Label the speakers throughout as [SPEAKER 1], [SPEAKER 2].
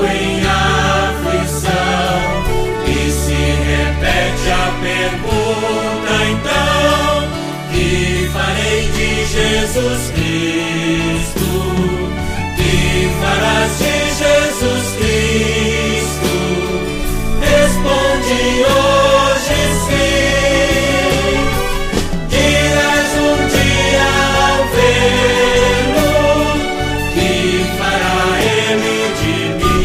[SPEAKER 1] em aflição. E se repete a pergunta então: que farei de Jesus Cristo? Que farás de Jesus Cristo? Responde hoje sim. Dirás um dia ao vê-lo: que fará ele de mim?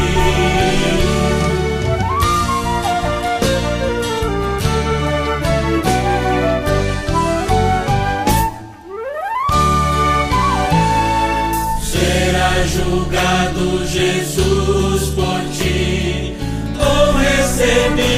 [SPEAKER 1] Será julgado Jesus por ti, ou receber